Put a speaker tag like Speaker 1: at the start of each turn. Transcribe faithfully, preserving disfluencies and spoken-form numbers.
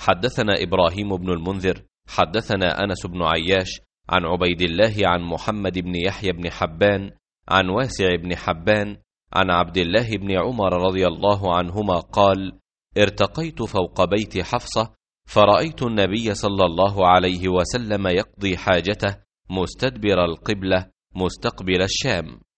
Speaker 1: حدثنا إبراهيم بن المنذر حدثنا أنس بن عياش عن عبيد الله عن محمد بن يحيى بن حبان عن واسع بن حبان عن عبد الله بن عمر رضي الله عنهما قال: ارتقيت فوق بيت حفصة فرأيت النبي صلى الله عليه وسلم يقضي حاجته مستدبر القبلة مستقبل الشام.